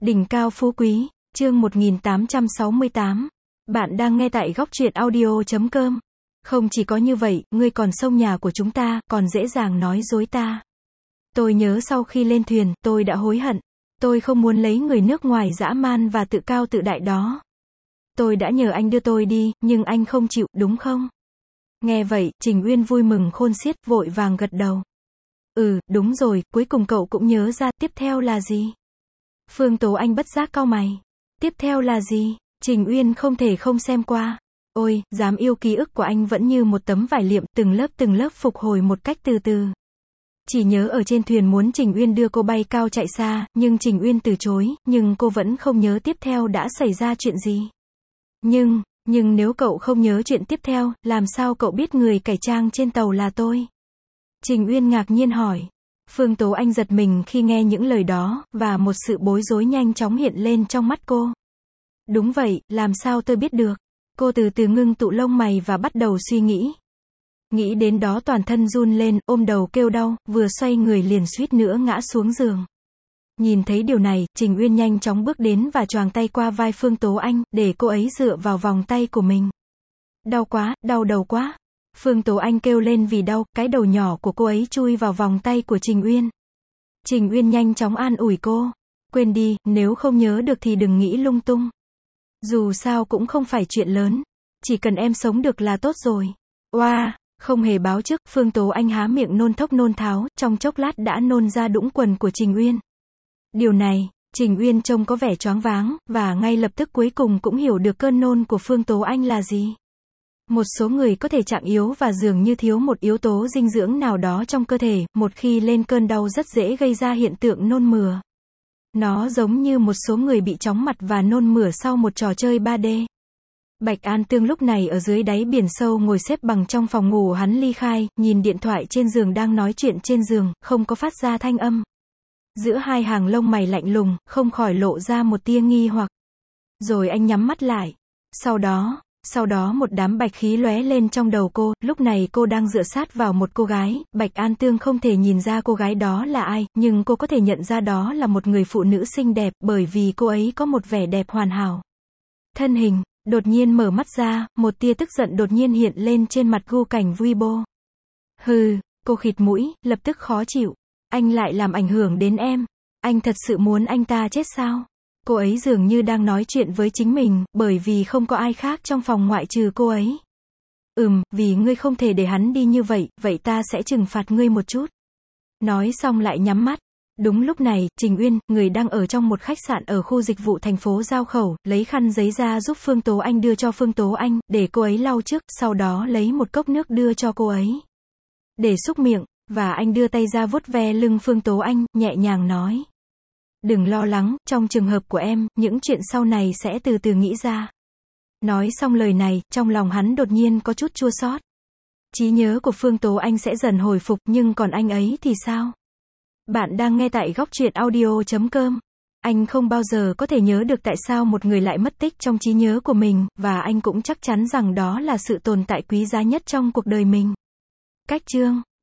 Đỉnh cao phú quý, chương 1868. Bạn đang nghe tại góc truyện audio.com. Không chỉ có như vậy, ngươi còn xông nhà của chúng ta, còn dễ dàng nói dối ta. Tôi nhớ sau khi lên thuyền, tôi đã hối hận. Tôi không muốn lấy người nước ngoài dã man và tự cao tự đại đó. Tôi đã nhờ anh đưa tôi đi, nhưng anh không chịu, đúng không? Nghe vậy, Trình Uyên vui mừng khôn xiết, vội vàng gật đầu. Đúng rồi, cuối cùng cậu cũng nhớ ra, tiếp theo là gì? Phương Tố Anh bất giác cau mày. Tiếp theo là gì? Trình Uyên không thể không xem qua. Ôi, dám yêu, ký ức của anh vẫn như một tấm vải liệm, từng lớp phục hồi một cách từ từ. Chỉ nhớ ở trên thuyền muốn Trình Uyên đưa cô bay cao chạy xa, nhưng Trình Uyên từ chối, nhưng cô vẫn không nhớ tiếp theo đã xảy ra chuyện gì. Nhưng nếu cậu không nhớ chuyện tiếp theo, làm sao cậu biết người cải trang trên tàu là tôi? Trình Uyên ngạc nhiên hỏi. Phương Tố Anh giật mình khi nghe những lời đó, và một sự bối rối nhanh chóng hiện lên trong mắt cô. Đúng vậy, làm sao tôi biết được? Cô từ từ ngưng tụ lông mày và bắt đầu suy nghĩ. Nghĩ đến đó toàn thân run lên, ôm đầu kêu đau, vừa xoay người liền suýt nữa ngã xuống giường. Nhìn thấy điều này, Trình Uyên nhanh chóng bước đến và choàng tay qua vai Phương Tố Anh, để cô ấy dựa vào vòng tay của mình. Đau quá, đau đầu quá. Phương Tố Anh kêu lên vì đau, cái đầu nhỏ của cô ấy chui vào vòng tay của Trình Uyên. Trình Uyên nhanh chóng an ủi cô. Quên đi, nếu không nhớ được thì đừng nghĩ lung tung. Dù sao cũng không phải chuyện lớn. Chỉ cần em sống được là tốt rồi. Oa, không hề báo trước, Phương Tố Anh há miệng nôn thốc nôn tháo, trong chốc lát đã nôn ra đũng quần của Trình Uyên. Điều này, Trình Uyên trông có vẻ choáng váng, và ngay lập tức cuối cùng cũng hiểu được cơn nôn của Phương Tố Anh là gì. Một số người có thể trạng yếu và dường như thiếu một yếu tố dinh dưỡng nào đó trong cơ thể, một khi lên cơn đau rất dễ gây ra hiện tượng nôn mửa. Nó giống như một số người bị chóng mặt và nôn mửa sau một trò chơi 3D. Bạch An Tương lúc này ở dưới đáy biển sâu ngồi xếp bằng trong phòng ngủ hắn ly khai, nhìn điện thoại trên giường đang nói chuyện trên giường, không có phát ra thanh âm. Giữa hai hàng lông mày lạnh lùng, không khỏi lộ ra một tia nghi hoặc. Rồi anh nhắm mắt lại. Sau đó một đám bạch khí lóe lên trong đầu cô, lúc này cô đang dựa sát vào một cô gái, Bạch An Tương không thể nhìn ra cô gái đó là ai, nhưng cô có thể nhận ra đó là một người phụ nữ xinh đẹp, bởi vì cô ấy có một vẻ đẹp hoàn hảo. Thân hình, đột nhiên mở mắt ra, một tia tức giận đột nhiên hiện lên trên mặt Gu Cảnh Weibo. Cô khịt mũi, lập tức khó chịu. Anh lại làm ảnh hưởng đến em. Anh thật sự muốn anh ta chết sao? Cô ấy dường như đang nói chuyện với chính mình, bởi vì không có ai khác trong phòng ngoại trừ cô ấy. Vì ngươi không thể để hắn đi như vậy, vậy ta sẽ trừng phạt ngươi một chút. Nói xong lại nhắm mắt. Đúng lúc này, Trình Uyên, người đang ở trong một khách sạn ở khu dịch vụ thành phố Giao Khẩu, lấy khăn giấy ra giúp Phương Tố Anh đưa cho Phương Tố Anh, để cô ấy lau trước, sau đó lấy một cốc nước đưa cho cô ấy. Để xúc miệng, và anh đưa tay ra vuốt ve lưng Phương Tố Anh, nhẹ nhàng nói. Đừng lo lắng, trong trường hợp của em, những chuyện sau này sẽ từ từ nghĩ ra. Nói xong lời này, trong lòng hắn đột nhiên có chút chua xót. Trí nhớ của Phương Tố Anh sẽ dần hồi phục, nhưng còn anh ấy thì sao? Bạn đang nghe tại góc truyện audio.com. Anh không bao giờ có thể nhớ được tại sao một người lại mất tích trong trí nhớ của mình, và anh cũng chắc chắn rằng đó là sự tồn tại quý giá nhất trong cuộc đời mình. Cách chương